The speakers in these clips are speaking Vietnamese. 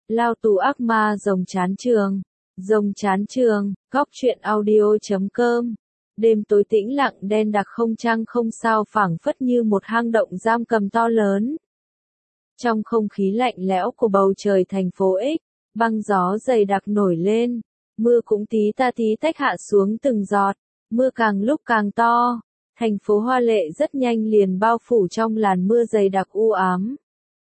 Lao tù ác ma rồng chán trường. Rồng chán trường, góc truyện audio.com. Đêm tối tĩnh lặng đen đặc không trăng không sao phảng phất như một hang động giam cầm to lớn. Trong không khí lạnh lẽo của bầu trời thành phố X, băng gió dày đặc nổi lên, mưa cũng tí ta tí tách hạ xuống từng giọt, mưa càng lúc càng to. Thành phố hoa lệ rất nhanh liền bao phủ trong làn mưa dày đặc u ám.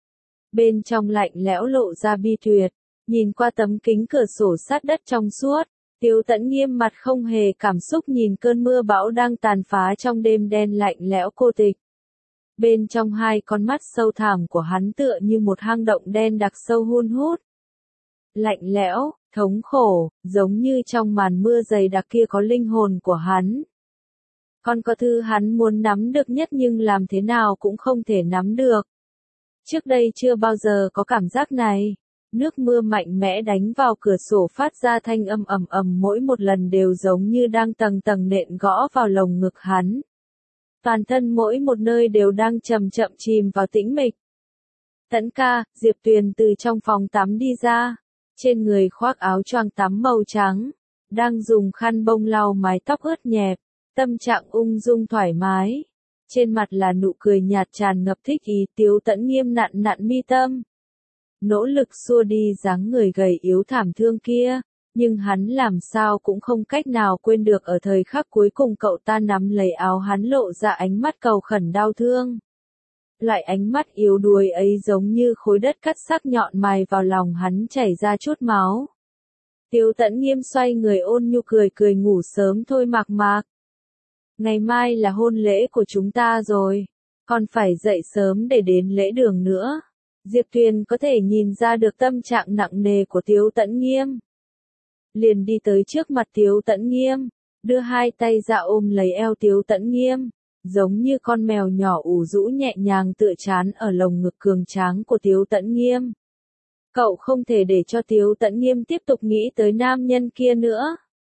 Bên trong lạnh lẽo lộ ra bi tuyệt, nhìn qua tấm kính cửa sổ sát đất trong suốt, Tiếu Tẫn nghiêm mặt không hề cảm xúc nhìn cơn mưa bão đang tàn phá trong đêm đen lạnh lẽo cô tịch. Bên trong hai con mắt sâu thẳm của hắn tựa như một hang động đen đặc sâu hun hút. Lạnh lẽo, thống khổ, giống như trong màn mưa dày đặc kia có linh hồn của hắn. Còn có thứ hắn muốn nắm được nhất nhưng làm thế nào cũng không thể nắm được. Trước đây chưa bao giờ có cảm giác này. Nước mưa mạnh mẽ đánh vào cửa sổ phát ra thanh âm ầm ầm mỗi một lần đều giống như đang tầng tầng nện gõ vào lồng ngực hắn. Toàn thân mỗi một nơi đều đang chậm chậm chìm vào tĩnh mịch. Tẫn ca, Diệp Tuyền từ trong phòng tắm đi ra. Trên người khoác áo choàng tắm màu trắng. Đang dùng khăn bông lau mái tóc ướt nhẹp. Tâm trạng ung dung thoải mái. Trên mặt là nụ cười nhạt tràn ngập thích ý. Tiếu Tẫn nghiêm nặn nặn mi tâm. Nỗ lực xua đi dáng người gầy yếu thảm thương kia, nhưng hắn làm sao cũng không cách nào quên được ở thời khắc cuối cùng cậu ta nắm lấy áo hắn lộ ra ánh mắt cầu khẩn đau thương. Loại ánh mắt yếu đuối ấy giống như khối đất cắt sắc nhọn mài vào lòng hắn chảy ra chút máu. Tiếu Tẫn nghiêm xoay người ôn nhu cười cười ngủ sớm thôi Mạc Mạc. Ngày mai là hôn lễ của chúng ta rồi, còn phải dậy sớm để đến lễ đường nữa. Diệp Tuyền có thể nhìn ra được tâm trạng nặng nề của Tiếu Tẫn nghiêm. Liền đi tới trước mặt Tiếu Tẫn nghiêm, đưa hai tay ra ôm lấy eo Tiếu Tẫn nghiêm, giống như con mèo nhỏ ủ rũ nhẹ nhàng tựa trán ở lồng ngực cường tráng của Tiếu Tẫn nghiêm. Cậu không thể để cho Tiếu Tẫn nghiêm tiếp tục nghĩ tới nam nhân kia nữa.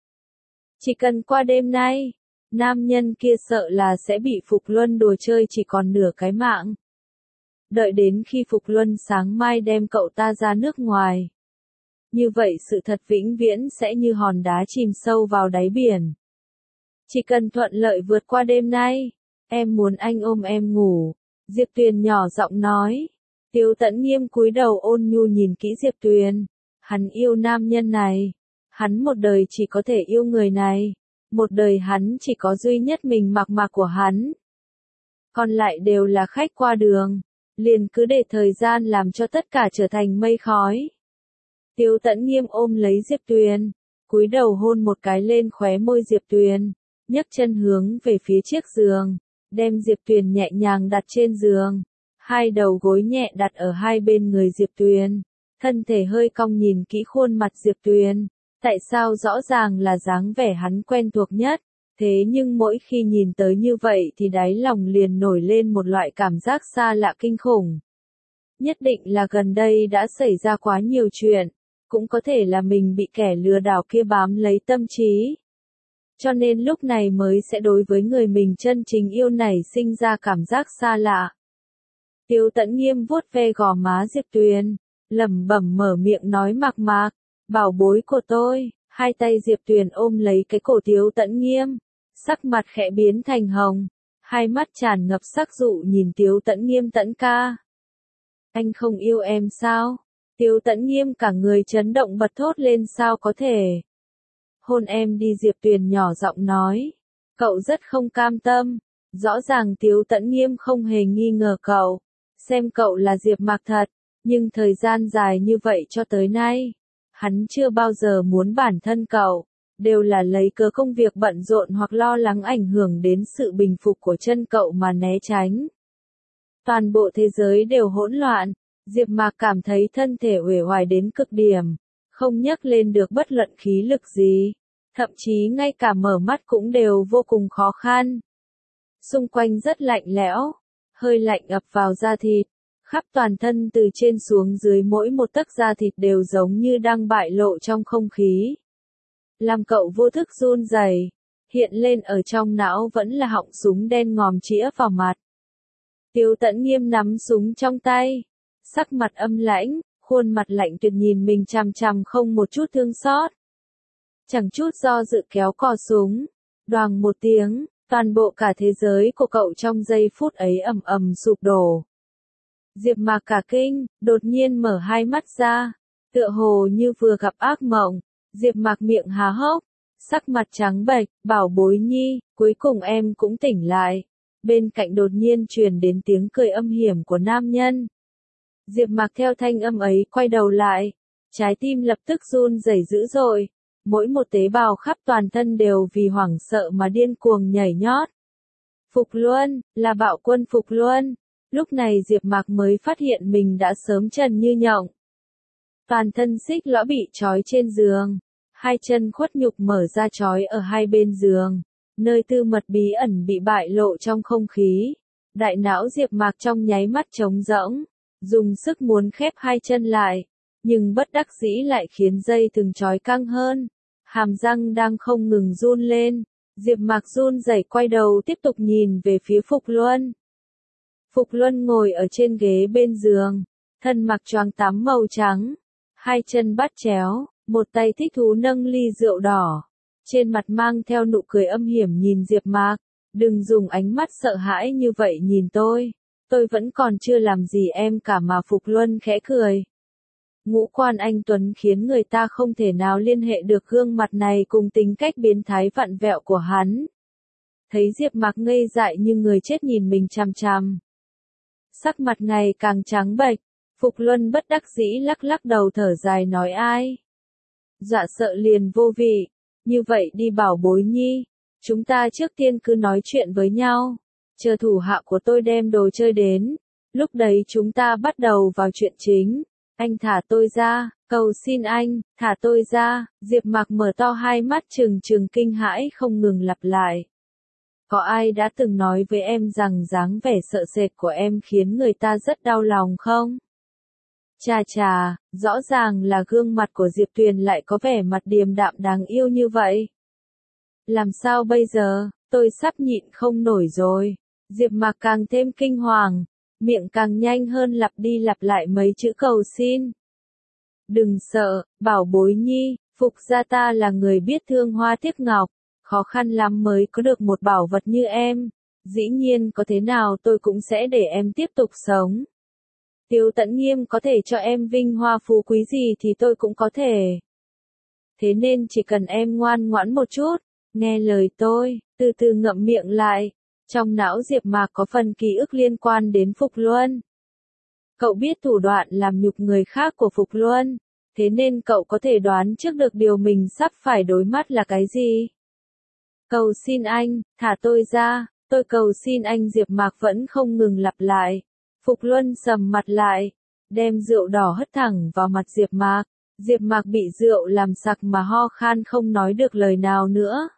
Chỉ cần qua đêm nay, nam nhân kia sợ là sẽ bị Phục Luân đùa chơi chỉ còn nửa cái mạng. Đợi đến khi Phục Luân sáng mai đem cậu ta ra nước ngoài. Như vậy sự thật vĩnh viễn sẽ như hòn đá chìm sâu vào đáy biển. Chỉ cần thuận lợi vượt qua đêm nay, em muốn anh ôm em ngủ. Diệp Tuyền nhỏ giọng nói. Tiếu Tẫn nghiêm cúi đầu ôn nhu nhìn kỹ Diệp Tuyền. Hắn yêu nam nhân này. Hắn một đời chỉ có thể yêu người này. Một đời hắn chỉ có duy nhất mình Mạc Mạc của hắn. Còn lại đều là khách qua đường. Liền cứ để thời gian làm cho tất cả trở thành mây khói. Tiếu Tẫn nghiêm ôm lấy Diệp Tuyền, cúi đầu hôn một cái lên khóe môi Diệp Tuyền, nhấc chân hướng về phía chiếc giường, đem Diệp Tuyền nhẹ nhàng đặt trên giường, hai đầu gối nhẹ đặt ở hai bên người Diệp Tuyền, thân thể hơi cong nhìn kỹ khuôn mặt Diệp Tuyền, tại sao rõ ràng là dáng vẻ hắn quen thuộc nhất. Thế nhưng mỗi khi nhìn tới như vậy thì đáy lòng liền nổi lên một loại cảm giác xa lạ kinh khủng. Nhất định là gần đây đã xảy ra quá nhiều chuyện, cũng có thể là mình bị kẻ lừa đảo kia bám lấy tâm trí. Cho nên lúc này mới sẽ đối với người mình chân chính yêu này sinh ra cảm giác xa lạ. Tiếu Tẫn nghiêm vuốt ve gò má Diệp Tuyền, lẩm bẩm mở miệng nói Mạc Mạc, bảo bối của tôi. Hai tay Diệp Tuyền ôm lấy cái cổ Tiếu Tẫn nghiêm. Sắc mặt khẽ biến thành hồng, hai mắt tràn ngập sắc dụ nhìn Tiếu Tẫn nghiêm. Tẫn ca. Anh không yêu em sao? Tiếu Tẫn nghiêm cả người chấn động bật thốt lên sao có thể. Hôn em đi Diệp Tuyền nhỏ giọng nói. Cậu rất không cam tâm, rõ ràng Tiếu Tẫn nghiêm không hề nghi ngờ cậu. Xem cậu là Diệp Mạc thật, nhưng thời gian dài như vậy cho tới nay, hắn chưa bao giờ muốn bản thân cậu. Đều là lấy cớ công việc bận rộn hoặc lo lắng ảnh hưởng đến sự bình phục của chân cậu mà né tránh. Toàn bộ thế giới đều hỗn loạn, Diệp Mạc cảm thấy thân thể uể oải đến cực điểm, không nhấc lên được bất luận khí lực gì, thậm chí ngay cả mở mắt cũng đều vô cùng khó khăn. Xung quanh rất lạnh lẽo, hơi lạnh ập vào da thịt, khắp toàn thân từ trên xuống dưới mỗi một tấc da thịt đều giống như đang bại lộ trong không khí. Làm cậu vô thức run rẩy, hiện lên ở trong não vẫn là họng súng đen ngòm chĩa vào mặt. Tiếu Tẫn nghiêm nắm súng trong tay, sắc mặt âm lãnh, khuôn mặt lạnh tuyệt nhìn mình chằm chằm không một chút thương xót. Chẳng chút do dự kéo cò súng, đoàng một tiếng, toàn bộ cả thế giới của cậu trong giây phút ấy ầm ầm sụp đổ. Diệp Mạc cả kinh, đột nhiên mở hai mắt ra, tựa hồ như vừa gặp ác mộng. Diệp Mạc miệng há hốc, sắc mặt trắng bệch, bảo bối nhi, cuối cùng em cũng tỉnh lại. Bên cạnh đột nhiên truyền đến tiếng cười âm hiểm của nam nhân. Diệp Mạc theo thanh âm ấy quay đầu lại, trái tim lập tức run rẩy dữ dội, mỗi một tế bào khắp toàn thân đều vì hoảng sợ mà điên cuồng nhảy nhót. Phục Luân, là bạo quân Phục Luân. Lúc này Diệp Mạc mới phát hiện mình đã sớm trần như nhộng. Toàn thân xích lõa bị trói trên giường, hai chân khuất nhục mở ra trói ở hai bên giường, nơi tư mật bí ẩn bị bại lộ trong không khí. Đại não Diệp Mạc trong nháy mắt trống rỗng, dùng sức muốn khép hai chân lại, nhưng bất đắc dĩ lại khiến dây thừng trói căng hơn. Hàm răng đang không ngừng run lên, Diệp Mạc run rẩy quay đầu tiếp tục nhìn về phía Phục Luân. Phục Luân ngồi ở trên ghế bên giường, thân mặc choàng tắm màu trắng, hai chân bắt chéo, một tay thích thú nâng ly rượu đỏ, trên mặt mang theo nụ cười âm hiểm nhìn Diệp Mạc, đừng dùng ánh mắt sợ hãi như vậy nhìn tôi vẫn còn chưa làm gì em cả mà. Phục Luân khẽ cười. Ngũ quan anh tuấn khiến người ta không thể nào liên hệ được gương mặt này cùng tính cách biến thái vặn vẹo của hắn. Thấy Diệp Mạc ngây dại như người chết nhìn mình chằm chằm, sắc mặt ngày càng trắng bệch, Phục Luân bất đắc dĩ lắc lắc đầu thở dài nói ai. Dọa sợ liền vô vị, như vậy đi bảo bối nhi, chúng ta trước tiên cứ nói chuyện với nhau, chờ thủ hạ của tôi đem đồ chơi đến, lúc đấy chúng ta bắt đầu vào chuyện chính. Anh thả tôi ra, cầu xin anh, thả tôi ra. Diệp Mạc mở to hai mắt trừng trừng kinh hãi không ngừng lặp lại. Có ai đã từng nói với em rằng dáng vẻ sợ sệt của em khiến người ta rất đau lòng không? Chà chà, rõ ràng là gương mặt của Diệp Tuyền lại có vẻ mặt điềm đạm đáng yêu như vậy. Làm sao bây giờ, tôi sắp nhịn không nổi rồi. Diệp Mạc càng thêm kinh hoàng, miệng càng nhanh hơn lặp đi lặp lại mấy chữ cầu xin. Đừng sợ, bảo bối nhi, Phục gia ta là người biết thương hoa tiếc ngọc, khó khăn lắm mới có được một bảo vật như em, dĩ nhiên có thế nào tôi cũng sẽ để em tiếp tục sống. Tiêu Tẫn Nghiêm có thể cho em vinh hoa phú quý gì thì tôi cũng có thể. Thế nên chỉ cần em ngoan ngoãn một chút, nghe lời tôi, từ từ ngậm miệng lại. Trong não Diệp Mạc có phần ký ức liên quan đến Phục Luân. Cậu biết thủ đoạn làm nhục người khác của Phục Luân, thế nên cậu có thể đoán trước được điều mình sắp phải đối mặt là cái gì. Cầu xin anh, thả tôi ra, tôi cầu xin anh. Diệp Mạc vẫn không ngừng lặp lại. Phục Luân sầm mặt lại, đem rượu đỏ hất thẳng vào mặt Diệp Mạc. Diệp Mạc bị rượu làm sặc mà ho khan không nói được lời nào nữa.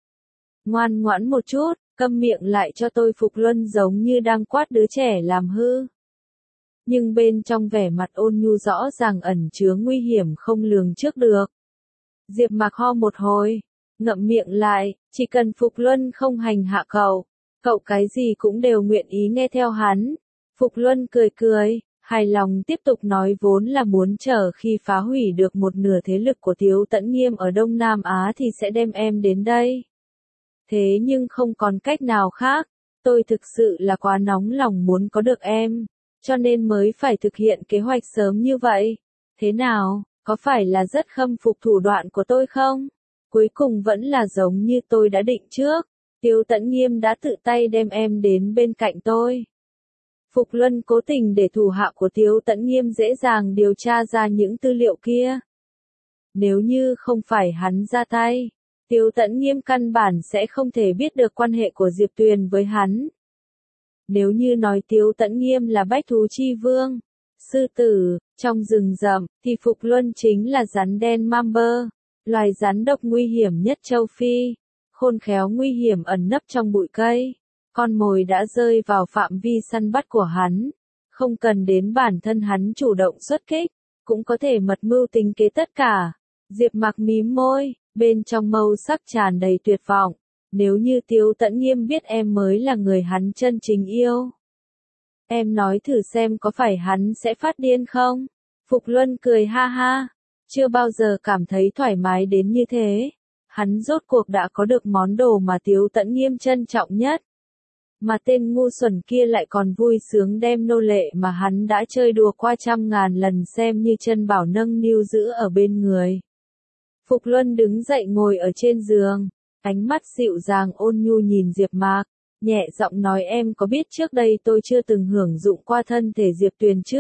Ngoan ngoãn một chút, câm miệng lại cho tôi. Phục Luân giống như đang quát đứa trẻ làm hư. Nhưng bên trong vẻ mặt ôn nhu rõ ràng ẩn chứa nguy hiểm không lường trước được. Diệp Mạc ho một hồi, ngậm miệng lại, chỉ cần Phục Luân không hành hạ cậu cái gì cũng đều nguyện ý nghe theo hắn. Phục Luân cười cười, hài lòng tiếp tục nói vốn là muốn chờ khi phá hủy được một nửa thế lực của Tiếu Tẫn Nghiêm ở Đông Nam Á thì sẽ đem em đến đây. Thế nhưng không còn cách nào khác, tôi thực sự là quá nóng lòng muốn có được em, cho nên mới phải thực hiện kế hoạch sớm như vậy. Thế nào, có phải là rất khâm phục thủ đoạn của tôi không? Cuối cùng vẫn là giống như tôi đã định trước, Tiếu Tẫn Nghiêm đã tự tay đem em đến bên cạnh tôi. Phục Luân cố tình để thủ hạ của Tiếu Tẫn Nghiêm dễ dàng điều tra ra những tư liệu kia. Nếu như không phải hắn ra tay, Tiếu Tẫn Nghiêm căn bản sẽ không thể biết được quan hệ của Diệp Tuyền với hắn. Nếu như nói Tiếu Tẫn Nghiêm là bách thú chi vương, sư tử, trong rừng rậm, thì Phục Luân chính là rắn đen Mamber, loài rắn độc nguy hiểm nhất châu Phi, khôn khéo nguy hiểm ẩn nấp trong bụi cây. Con mồi đã rơi vào phạm vi săn bắt của hắn, không cần đến bản thân hắn chủ động xuất kích, cũng có thể mật mưu tính kế tất cả. Diệp Mạc mím môi, bên trong màu sắc tràn đầy tuyệt vọng. Nếu như Tiếu Tẫn Nghiêm biết em mới là người hắn chân chính yêu, em nói thử xem có phải hắn sẽ phát điên không? Phục Luân cười ha ha, chưa bao giờ cảm thấy thoải mái đến như thế. Hắn rốt cuộc đã có được món đồ mà Tiếu Tẫn Nghiêm trân trọng nhất. Mà tên ngu xuẩn kia lại còn vui sướng đem nô lệ mà hắn đã chơi đùa qua trăm ngàn lần xem như chân bảo nâng niu giữ ở bên người. Phục Luân đứng dậy ngồi ở trên giường, ánh mắt dịu dàng ôn nhu nhìn Diệp Mạc, nhẹ giọng nói em có biết trước đây tôi chưa từng hưởng dụng qua thân thể Diệp Tuyền chứ?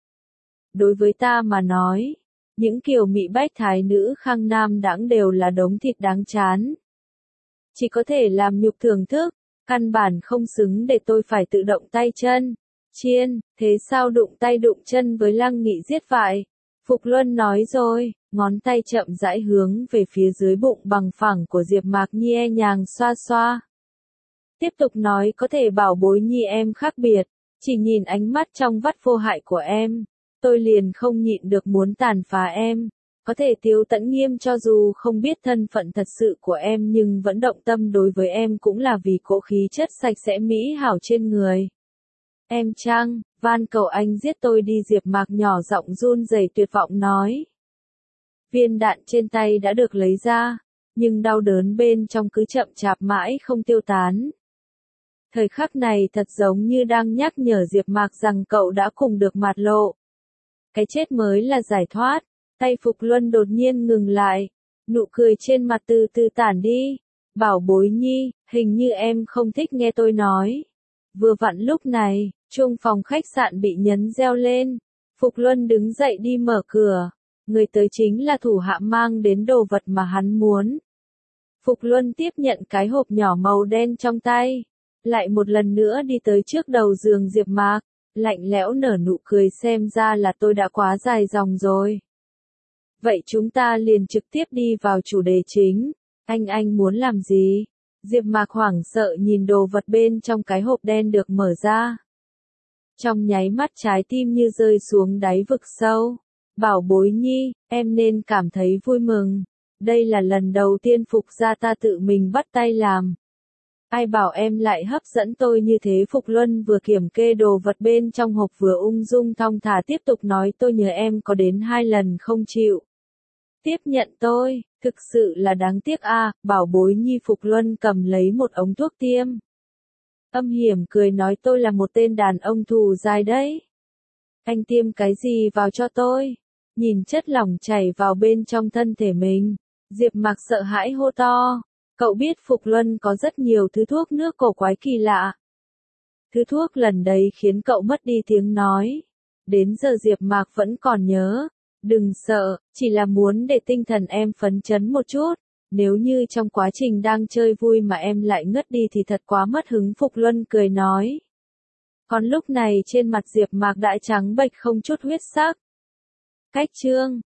Đối với ta mà nói, những kiều mỹ bách thái nữ khang nam đãng đều là đống thịt đáng chán. Chỉ có thể làm nhục thưởng thức, căn bản không xứng để tôi phải tự động tay chân. Chiên, thế sao đụng tay đụng chân với Lăng Nghị giết vậy? Phục Luân nói rồi, ngón tay chậm rãi hướng về phía dưới bụng bằng phẳng của Diệp Mạc Nhi nhàng xoa xoa. Tiếp tục nói có thể bảo bối Nhi em khác biệt, chỉ nhìn ánh mắt trong vắt vô hại của em, tôi liền không nhịn được muốn tàn phá em. Có thể Tiếu Tẫn Nghiêm cho dù không biết thân phận thật sự của em nhưng vẫn động tâm đối với em cũng là vì cỗ khí chất sạch sẽ mỹ hảo trên người. Em chăng, van cầu anh giết tôi đi Diệp Mạc nhỏ giọng run rẩy tuyệt vọng nói. Viên đạn trên tay đã được lấy ra, nhưng đau đớn bên trong cứ chậm chạp mãi không tiêu tán. Thời khắc này thật giống như đang nhắc nhở Diệp Mạc rằng cậu đã cùng được mạt lộ. Cái chết mới là giải thoát. Tay Phục Luân đột nhiên ngừng lại, nụ cười trên mặt từ từ tản đi. Bảo bối Nhi, hình như em không thích nghe tôi nói. Vừa vặn lúc này, chuông phòng khách sạn bị nhấn reo lên. Phục Luân đứng dậy đi mở cửa. Người tới chính là thủ hạ mang đến đồ vật mà hắn muốn. Phục Luân tiếp nhận cái hộp nhỏ màu đen trong tay. Lại một lần nữa đi tới trước đầu giường Diệp Mạc. Lạnh lẽo nở nụ cười xem ra là tôi đã quá dài dòng rồi. Vậy chúng ta liền trực tiếp đi vào chủ đề chính. Anh muốn làm gì? Diệp Mạc hoảng sợ nhìn đồ vật bên trong cái hộp đen được mở ra. Trong nháy mắt trái tim như rơi xuống đáy vực sâu. Bảo bối Nhi, em nên cảm thấy vui mừng. Đây là lần đầu tiên Phục gia ta tự mình bắt tay làm. Ai bảo em lại hấp dẫn tôi như thế? Phục Luân vừa kiểm kê đồ vật bên trong hộp vừa ung dung thong thả tiếp tục nói tôi nhớ em có đến 2 lần không chịu tiếp nhận tôi, thực sự là đáng tiếc a. Bảo bối Nhi. Phục Luân cầm lấy một ống thuốc tiêm. Âm hiểm cười nói tôi là một tên đàn ông thù dai đấy. Anh tiêm cái gì vào cho tôi? Nhìn chất lỏng chảy vào bên trong thân thể mình, Diệp Mạc sợ hãi hô to. Cậu biết Phục Luân có rất nhiều thứ thuốc nước cổ quái kỳ lạ. Thứ thuốc lần đấy khiến cậu mất đi tiếng nói. Đến giờ Diệp Mạc vẫn còn nhớ. Đừng sợ, chỉ là muốn để tinh thần em phấn chấn một chút. Nếu như trong quá trình đang chơi vui mà em lại ngất đi thì thật quá mất hứng. Phục Luân cười nói. Còn lúc này trên mặt Diệp Mạc đã trắng bệch không chút huyết sắc. Cách chương